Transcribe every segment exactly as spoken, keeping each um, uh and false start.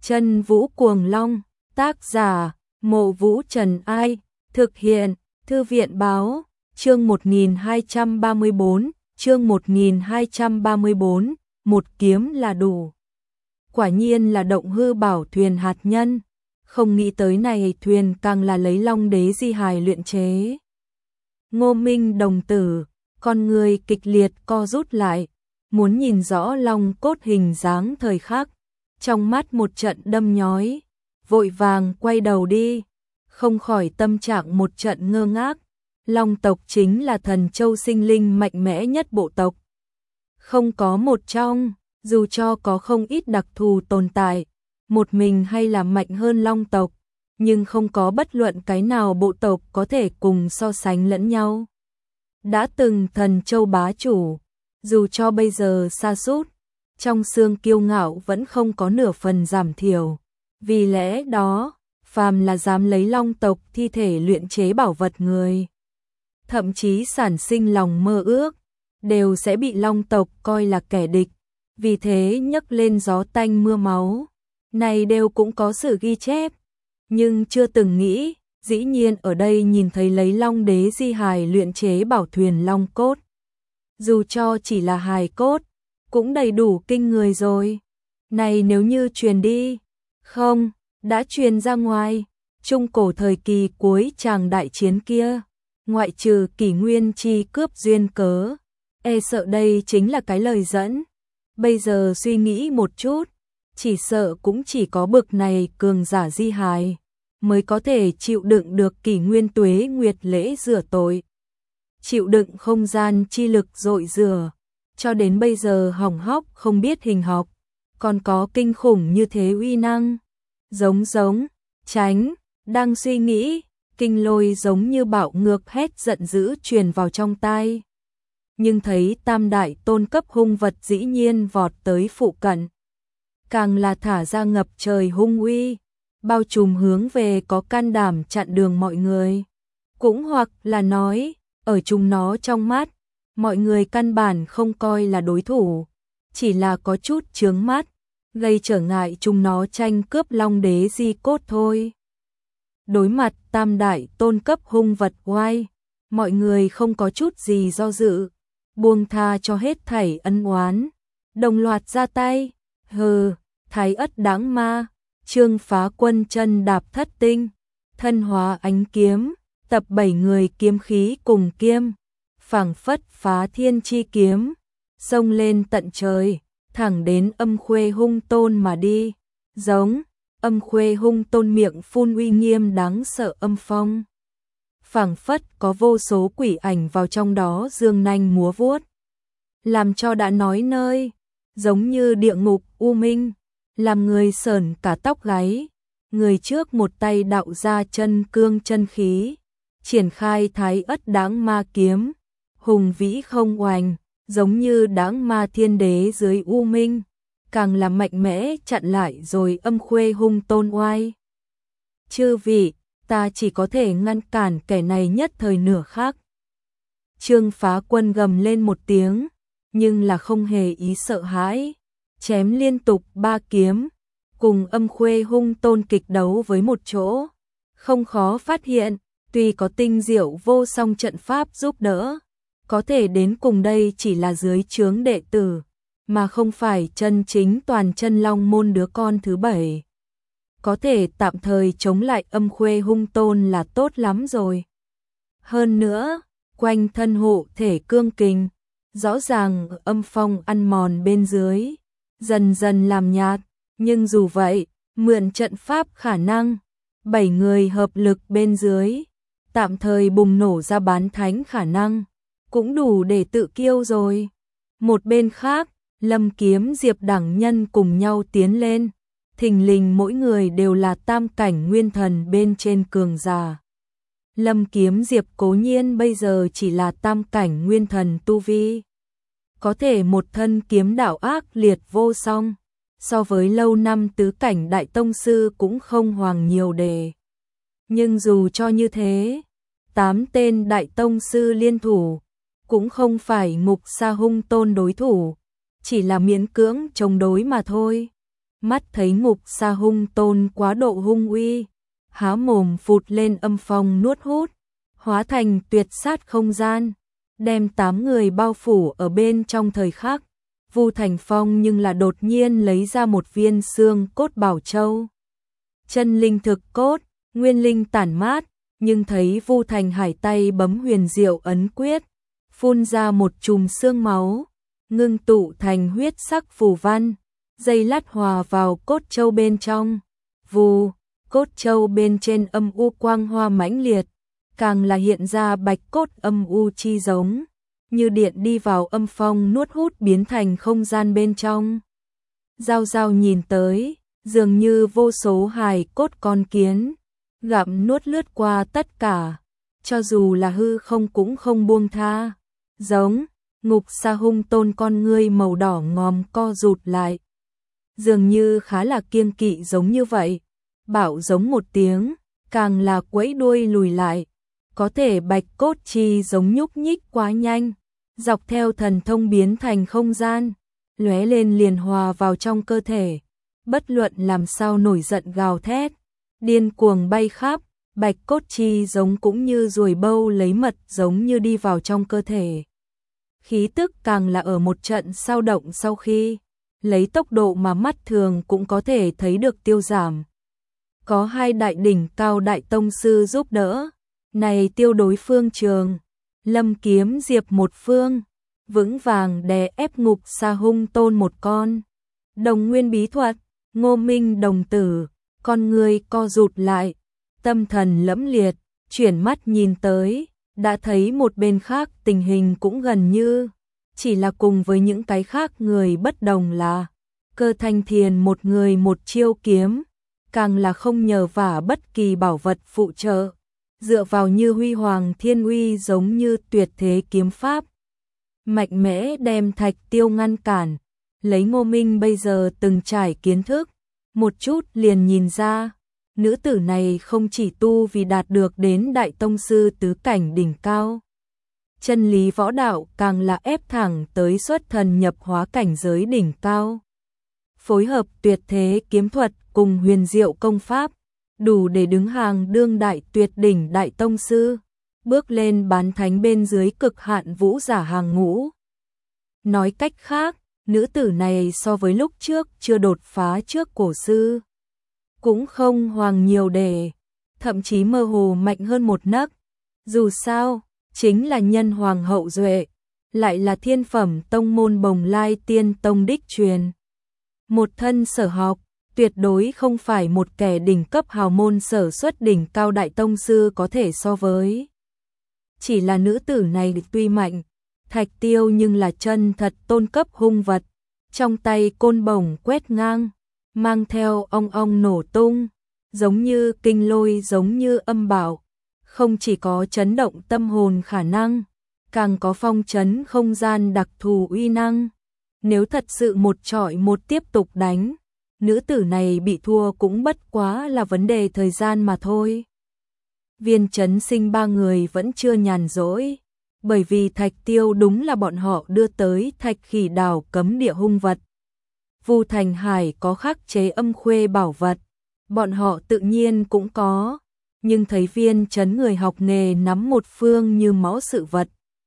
Chân Vũ Cuồng Long, tác giả, Mộ Vũ Trần Ai, thực hiện, Thư viện Báo, chương một nghìn hai trăm ba mươi bốn, chương một nghìn hai trăm ba mươi bốn, một kiếm là đủ. Quả nhiên là động hư bảo thuyền hạt nhân, không nghĩ tới này thuyền càng là lấy Long Đế di hài luyện chế. Ngô Minh đồng tử, con người kịch liệt co rút lại, muốn nhìn rõ long cốt hình dáng thời khắc, trong mắt một trận đâm nhói, vội vàng quay đầu đi, không khỏi tâm trạng một trận ngơ ngác. Long tộc chính là thần châu sinh linh mạnh mẽ nhất bộ tộc. Không có một trong, dù cho có không ít đặc thù tồn tại, một mình hay là mạnh hơn long tộc, nhưng không có bất luận cái nào bộ tộc có thể cùng so sánh lẫn nhau. Đã từng thần châu bá chủ, dù cho bây giờ sa sút, trong xương kiêu ngạo vẫn không có nửa phần giảm thiểu. Vì lẽ đó, phàm là dám lấy long tộc thi thể luyện chế bảo vật người, thậm chí sản sinh lòng mơ ước, đều sẽ bị long tộc coi là kẻ địch. Vì thế nhấc lên gió tanh mưa máu, này đều cũng có sự ghi chép, nhưng chưa từng nghĩ, dĩ nhiên ở đây nhìn thấy lấy Long Đế di hài luyện chế bảo thuyền long cốt. Dù cho chỉ là hài cốt, cũng đầy đủ kinh người rồi. Này nếu như truyền đi, không, đã truyền ra ngoài, trung cổ thời kỳ cuối tràng đại chiến kia, ngoại trừ Kỷ Nguyên chi cướp duyên cớ, e sợ đây chính là cái lời dẫn. Bây giờ suy nghĩ một chút, chỉ sợ cũng chỉ có bực này cường giả di hài mới có thể chịu đựng được kỷ nguyên tuế nguyệt lễ rửa tội, chịu đựng không gian chi lực dội rửa, cho đến bây giờ hỏng hóc không biết hình học, còn có kinh khủng như thế uy năng. Giống giống, tránh, đang suy nghĩ, kinh lôi giống như bạo ngược hét giận dữ truyền vào trong tai. Nhưng thấy tam đại tôn cấp hung vật dĩ nhiên vọt tới phụ cận, càng là thả ra ngập trời hung uy, bao trùm hướng về có can đảm chặn đường mọi người. Cũng hoặc là nói, ở chúng nó trong mắt, mọi người căn bản không coi là đối thủ, chỉ là có chút chướng mắt, gây trở ngại chúng nó tranh cướp Long Đế di cốt thôi. Đối mặt tam đại tôn cấp hung vật oai, mọi người không có chút gì do dự, buông tha cho hết thảy ân oán, đồng loạt ra tay. Hừ, Thái Ất đáng ma, Trương Phá Quân chân đạp thất tinh, thân hóa ánh kiếm, tập bảy người kiếm khí cùng kiêm, phảng phất phá thiên chi kiếm, xông lên tận trời, thẳng đến Âm Khuê Hung Tôn mà đi. Giống, Âm Khuê Hung Tôn miệng phun uy nghiêm đáng sợ âm phong, phảng phất có vô số quỷ ảnh vào trong đó dương nanh múa vuốt, làm cho đã nói nơi, giống như địa ngục u minh, làm người sởn cả tóc gáy. Người trước một tay đạo ra chân cương chân khí, triển khai Thái Ất đáng ma kiếm, hùng vĩ không oành, giống như đáng ma thiên đế dưới u minh, càng là mạnh mẽ chặn lại rồi Âm Khuê Hung Tôn oai. Chư vị, ta chỉ có thể ngăn cản kẻ này nhất thời nửa khắc. Trương Phá Quân gầm lên một tiếng, nhưng là không hề ý sợ hãi, chém liên tục ba kiếm, cùng Âm Khuê Hung Tôn kịch đấu với một chỗ. Không khó phát hiện, tuy có tinh diệu vô song trận pháp giúp đỡ, có thể đến cùng đây chỉ là dưới trướng đệ tử, mà không phải chân chính toàn chân long môn đứa con thứ bảy. Có thể tạm thời chống lại Âm Khuê Hung Tôn là tốt lắm rồi. Hơn nữa, quanh thân hộ thể cương kình, rõ ràng âm phong ăn mòn bên dưới, dần dần làm nhạt, nhưng dù vậy, mượn trận pháp khả năng, bảy người hợp lực bên dưới, tạm thời bùng nổ ra bán thánh khả năng, cũng đủ để tự kiêu rồi. Một bên khác, Lâm Kiếm Diệp đẳng nhân cùng nhau tiến lên, thình lình mỗi người đều là tam cảnh nguyên thần bên trên cường giả. Lâm Kiếm Diệp cố nhiên bây giờ chỉ là tam cảnh nguyên thần tu vi, có thể một thân kiếm đạo ác liệt vô song, so với lâu năm tứ cảnh đại tông sư cũng không hoàng nhiều đề. Nhưng dù cho như thế, tám tên đại tông sư liên thủ, cũng không phải Ngục Sa Hung Tôn đối thủ, chỉ là miễn cưỡng chống đối mà thôi. mắt thấy Ngục Sa Hung Tôn quá độ hung uy, há mồm phụt lên âm phong nuốt hút, hóa thành tuyệt sát không gian, đem tám người bao phủ ở bên trong thời khắc. Vu Thành Phong nhưng là đột nhiên lấy ra một viên xương cốt bảo châu. Chân linh thực cốt, nguyên linh tản mát, nhưng thấy Vu Thành Hải tay bấm huyền diệu ấn quyết, phun ra một chùm xương máu, ngưng tụ thành huyết sắc phù văn, dây lát hòa vào cốt châu bên trong. Vù, cốt châu bên trên âm u quang hoa mãnh liệt, càng là hiện ra bạch cốt âm u chi giống, như điện đi vào âm phong nuốt hút biến thành không gian bên trong. Giao Giao nhìn tới, dường như vô số hài cốt con kiến, gặm nuốt lướt qua tất cả, cho dù là hư không cũng không buông tha. Giống, Ngục Sa Hung Tôn con ngươi màu đỏ ngòm co rụt lại. Dường như khá là kiêng kỵ giống như vậy, bảo giống một tiếng, càng là quẫy đuôi lùi lại. Có thể bạch cốt chi giống nhúc nhích quá nhanh, dọc theo thần thông biến thành không gian, lóe lên liền hòa vào trong cơ thể. Bất luận làm sao nổi giận gào thét, điên cuồng bay khắp, bạch cốt chi giống cũng như ruồi bâu lấy mật giống như đi vào trong cơ thể. Khí tức càng là ở một trận sao động sau khi, lấy tốc độ mà mắt thường cũng có thể thấy được tiêu giảm. Có hai đại đỉnh cao đại tông sư giúp đỡ, này tiêu đối phương trường, Lâm Kiếm Diệp một phương, vững vàng đè ép Ngục Sa Hung Tôn một con. Đồng nguyên bí thuật, Ngô Minh đồng tử, con người co rụt lại, tâm thần lẫm liệt, chuyển mắt nhìn tới, đã thấy một bên khác tình hình cũng gần như, chỉ là cùng với những cái khác người bất đồng là, Cơ Thanh Thiền một người một chiêu kiếm, càng là không nhờ vả bất kỳ bảo vật phụ trợ, dựa vào như huy hoàng thiên uy giống như tuyệt thế kiếm pháp. Mạnh mẽ đem Thạch Tiêu ngăn cản, lấy Ngô Minh bây giờ từng trải kiến thức, một chút liền nhìn ra, nữ tử này không chỉ tu vì đạt được đến đại tông sư tứ cảnh đỉnh cao. Chân lý võ đạo càng là ép thẳng tới xuất thần nhập hóa cảnh giới đỉnh cao. Phối hợp tuyệt thế kiếm thuật cùng huyền diệu công pháp, đủ để đứng hàng đương đại tuyệt đỉnh đại tông sư, bước lên bán thánh bên dưới cực hạn vũ giả hàng ngũ. Nói cách khác, nữ tử này so với lúc trước chưa đột phá trước cổ sư, cũng không hoàng nhiều đề, thậm chí mơ hồ mạnh hơn một nấc. Dù sao, chính là nhân hoàng hậu duệ, lại là thiên phẩm tông môn Bồng Lai Tiên Tông đích truyền. Một thân sở học, tuyệt đối không phải một kẻ đỉnh cấp hào môn sở xuất đỉnh cao đại tông sư có thể so với. Chỉ là nữ tử này tuy mạnh, Thạch Tiêu nhưng là chân thật tôn cấp hung vật, trong tay côn bổng quét ngang, mang theo ong ong nổ tung, giống như kinh lôi giống như âm bảo, không chỉ có chấn động tâm hồn khả năng, càng có phong chấn không gian đặc thù uy năng. Nếu thật sự một trọi một tiếp tục đánh, nữ tử này bị thua cũng bất quá là vấn đề thời gian mà thôi. Viên Chấn Sinh ba người vẫn chưa nhàn rỗi, bởi vì Thạch Tiêu đúng là bọn họ đưa tới Thạch Khỉ Đảo cấm địa hung vật. Vu Thành Hải có khắc chế âm khuê bảo vật, bọn họ tự nhiên cũng có, nhưng thấy Viên Chấn người học nghề nắm một phương như máu sự vật,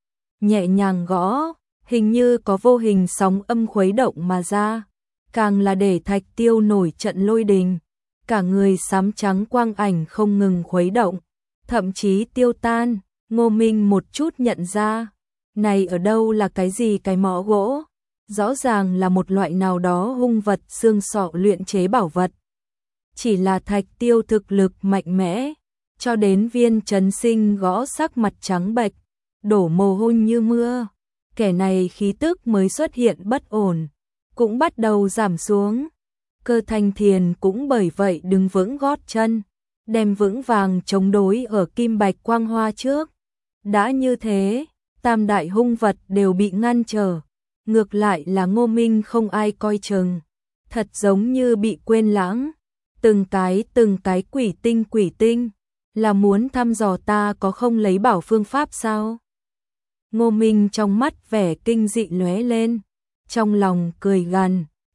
nhẹ nhàng gõ, hình như có vô hình sóng âm khuấy động mà ra, càng là để Thạch Tiêu nổi trận lôi đình, cả người xám trắng quang ảnh không ngừng khuấy động, thậm chí tiêu tan. Ngô Minh một chút nhận ra, này ở đâu là cái gì cái mõ gỗ, rõ ràng là một loại nào đó hung vật xương sọ luyện chế bảo vật. Chỉ là Thạch Tiêu thực lực mạnh mẽ, cho đến Viên Chấn Sinh gõ sắc mặt trắng bệch, đổ mồ hôi như mưa, kẻ này khí tức mới xuất hiện bất ổn, cũng bắt đầu giảm xuống. Cơ Thanh Thiền cũng bởi vậy đứng vững gót chân, đem vững vàng chống đối ở kim bạch quang hoa trước. Đã như thế, tam đại hung vật đều bị ngăn trở, ngược lại là Ngô Minh không ai coi chừng, thật giống như bị quên lãng, từng cái từng cái quỷ tinh quỷ tinh, là muốn thăm dò ta có không lấy bảo phương pháp sao? Ngô Minh trong mắt vẻ kinh dị lóe lên, trong lòng cười gằn,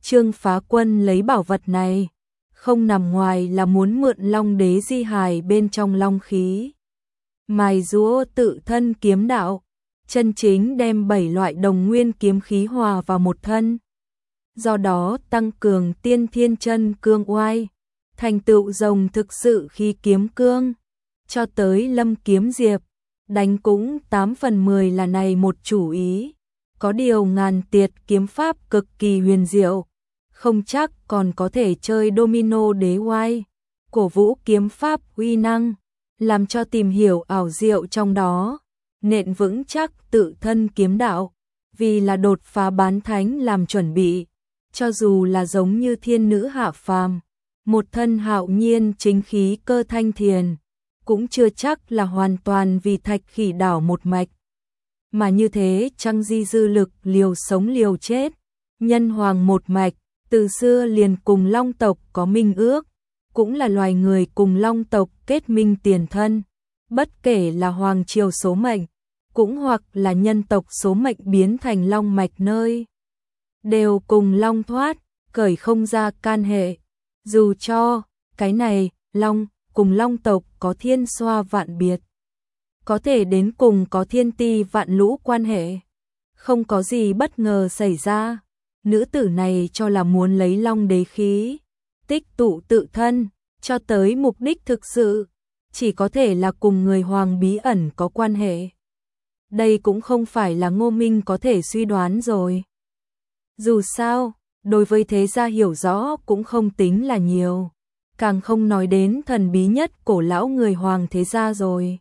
Trương Phá Quân lấy bảo vật này, không nằm ngoài là muốn mượn Long Đế di hài bên trong long khí, mài giũa tự thân kiếm đạo, chân chính đem bảy loại đồng nguyên kiếm khí hòa vào một thân. Do đó tăng cường tiên thiên chân cương oai, thành tựu rồng thực sự khi kiếm cương. Cho tới Lâm Kiếm Diệp, đánh cũng tám phần mười là này một chủ ý. Có điều ngàn tiệt kiếm pháp cực kỳ huyền diệu, không chắc còn có thể chơi domino đế oai, cổ vũ kiếm pháp uy năng, làm cho tìm hiểu ảo diệu trong đó, nện vững chắc tự thân kiếm đạo, vì là đột phá bán thánh làm chuẩn bị. Cho dù là giống như thiên nữ hạ phàm, một thân hạo nhiên chính khí cơ thanh thiền, cũng chưa chắc là hoàn toàn vì thạch khỉ đảo một mạch. Mà như thế Trăng Di dư lực liều sống liều chết, nhân hoàng một mạch, từ xưa liền cùng long tộc có minh ước, cũng là loài người cùng long tộc kết minh tiền thân. Bất kể là hoàng triều số mệnh, cũng hoặc là nhân tộc số mệnh biến thành long mạch nơi, đều cùng long thoát, cởi không ra can hệ. Dù cho, cái này, long, cùng long tộc có thiên xoa vạn biệt, có thể đến cùng có thiên ti vạn lũ quan hệ. Không có gì bất ngờ xảy ra, nữ tử này cho là muốn lấy long đế khí, tích tụ tự thân, cho tới mục đích thực sự, chỉ có thể là cùng người hoàng bí ẩn có quan hệ. Đây cũng không phải là Ngô Minh có thể suy đoán rồi. Dù sao, đối với thế gia hiểu rõ cũng không tính là nhiều, càng không nói đến thần bí nhất cổ lão người hoàng thế gia rồi.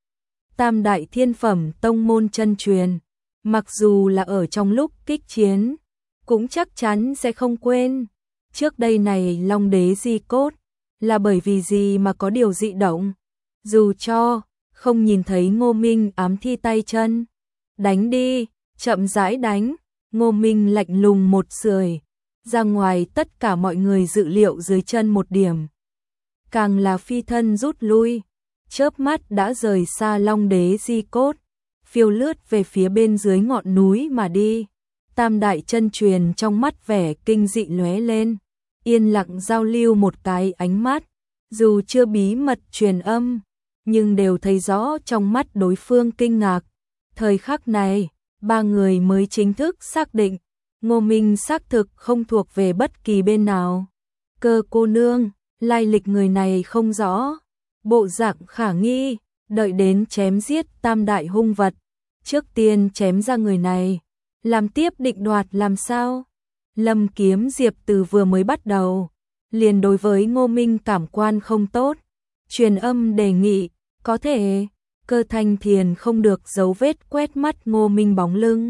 Tam đại thiên phẩm tông môn chân truyền, mặc dù là ở trong lúc kích chiến, cũng chắc chắn sẽ không quên. Trước đây này long đế di cốt, là bởi vì gì mà có điều dị động, dù cho không nhìn thấy Ngô Minh ám thi tay chân. Đánh đi, chậm rãi đánh. Ngô Minh lạnh lùng một sưởi, ra ngoài tất cả mọi người dự liệu dưới chân một điểm. Càng là phi thân rút lui, chớp mắt đã rời xa long đế di cốt, phiêu lướt về phía bên dưới ngọn núi mà đi. Tam đại chân truyền trong mắt vẻ kinh dị lóe lên, yên lặng giao lưu một cái ánh mắt, dù chưa bí mật truyền âm, nhưng đều thấy rõ trong mắt đối phương kinh ngạc. Thời khắc này, ba người mới chính thức xác định, Ngô Minh xác thực không thuộc về bất kỳ bên nào. Cơ cô nương, lai lịch người này không rõ, bộ dạng khả nghi, đợi đến chém giết tam đại hung vật, trước tiên chém ra người này, làm tiếp định đoạt làm sao. Lâm Kiếm Diệp từ vừa mới bắt đầu, liền đối với Ngô Minh cảm quan không tốt, truyền âm đề nghị, có thể. Cơ Thanh Thiền không được giấu vết quét mắt Ngô Minh bóng lưng.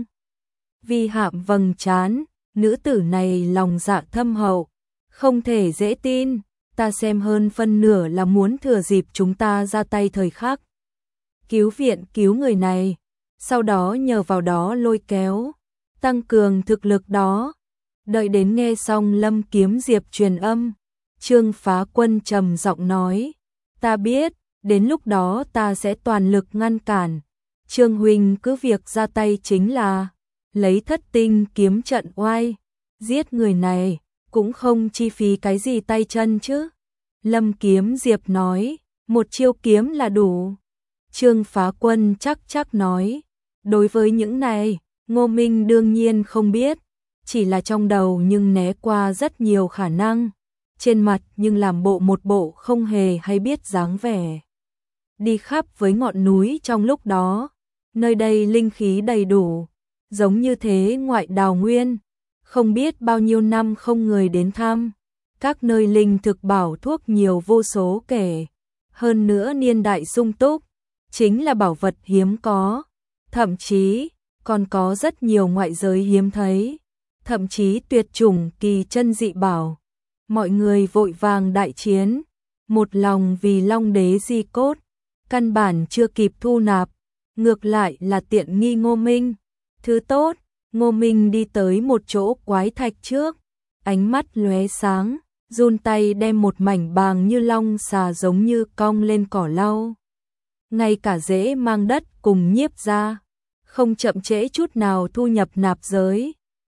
Vi Hạm vầng trán, nữ tử này lòng dạ thâm hậu, không thể dễ tin, ta xem hơn phân nửa là muốn thừa dịp chúng ta ra tay thời khắc cứu viện cứu người này, sau đó nhờ vào đó lôi kéo, tăng cường thực lực đó. Đợi đến nghe xong Lâm Kiếm Diệp truyền âm, Trương Phá Quân trầm giọng nói, ta biết, đến lúc đó ta sẽ toàn lực ngăn cản. Trương huynh cứ việc ra tay chính là lấy thất tinh kiếm trận oai, giết người này, cũng không chi phí cái gì tay chân chứ. Lâm Kiếm Diệp nói, một chiêu kiếm là đủ. Trương Phá Quân chắc chắc nói, đối với những này, Ngô Minh đương nhiên không biết, chỉ là trong đầu nhưng né qua rất nhiều khả năng, trên mặt nhưng làm bộ một bộ không hề hay biết dáng vẻ. Đi khắp với ngọn núi trong lúc đó, nơi đây linh khí đầy đủ, giống như thế ngoại đào nguyên, không biết bao nhiêu năm không người đến thăm, các nơi linh thực bảo thuốc nhiều vô số kể, hơn nữa niên đại sung túc, chính là bảo vật hiếm có, thậm chí còn có rất nhiều ngoại giới hiếm thấy, thậm chí tuyệt chủng kỳ chân dị bảo. Mọi người vội vàng đại chiến, một lòng vì long đế di cốt, căn bản chưa kịp thu nạp, ngược lại là tiện nghi Ngô Minh. Thứ tốt, Ngô Minh đi tới một chỗ quái thạch trước, ánh mắt lóe sáng, run tay đem một mảnh bàng như long xà giống như cong lên cỏ lau. Ngay cả rễ mang đất cùng nhiếp ra, không chậm trễ chút nào thu nhập nạp giới.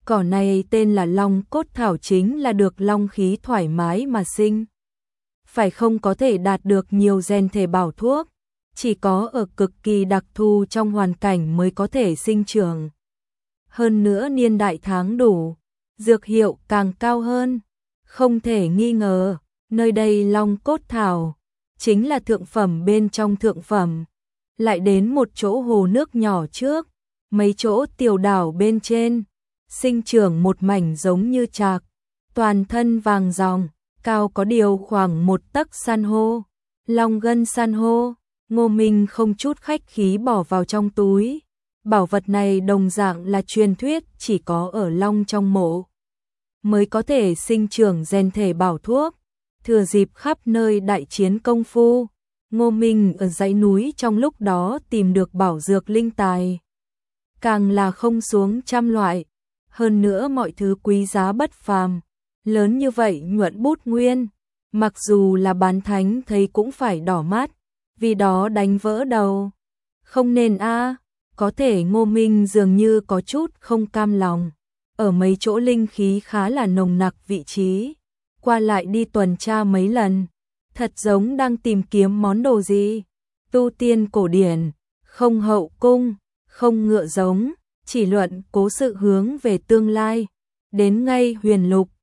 Cỏ này tên là long cốt thảo, chính là được long khí thoải mái mà sinh. Phải không có thể đạt được nhiều gen thể bảo thuốc, chỉ có ở cực kỳ đặc thù trong hoàn cảnh mới có thể sinh trưởng. Hơn nữa niên đại tháng đủ, dược hiệu càng cao hơn. Không thể nghi ngờ, nơi đây long cốt thảo chính là thượng phẩm bên trong thượng phẩm. Lại đến một chỗ hồ nước nhỏ trước, mấy chỗ tiểu đảo bên trên, sinh trưởng một mảnh giống như trạc, toàn thân vàng ròng, cao có điều khoảng một tấc san hô, long gân san hô. Ngô Minh không chút khách khí bỏ vào trong túi. Bảo vật này đồng dạng là truyền thuyết chỉ có ở long trong mộ mới có thể sinh trưởng gen thể bảo thuốc. Thừa dịp khắp nơi đại chiến công phu, Ngô Minh ở dãy núi trong lúc đó tìm được bảo dược linh tài. Càng là không xuống trăm loại, hơn nữa mọi thứ quý giá bất phàm. Lớn như vậy nhuận bút nguyên, mặc dù là bán thánh thấy cũng phải đỏ mắt, vì đó đánh vỡ đầu. Không nên a, có thể Ngô Minh dường như có chút không cam lòng. Ở mấy chỗ linh khí khá là nồng nặc vị trí, qua lại đi tuần tra mấy lần, thật giống đang tìm kiếm món đồ gì. Tu tiên cổ điển, không hậu cung, không ngựa giống, chỉ luận cố sự hướng về tương lai. Đến ngay huyền lục,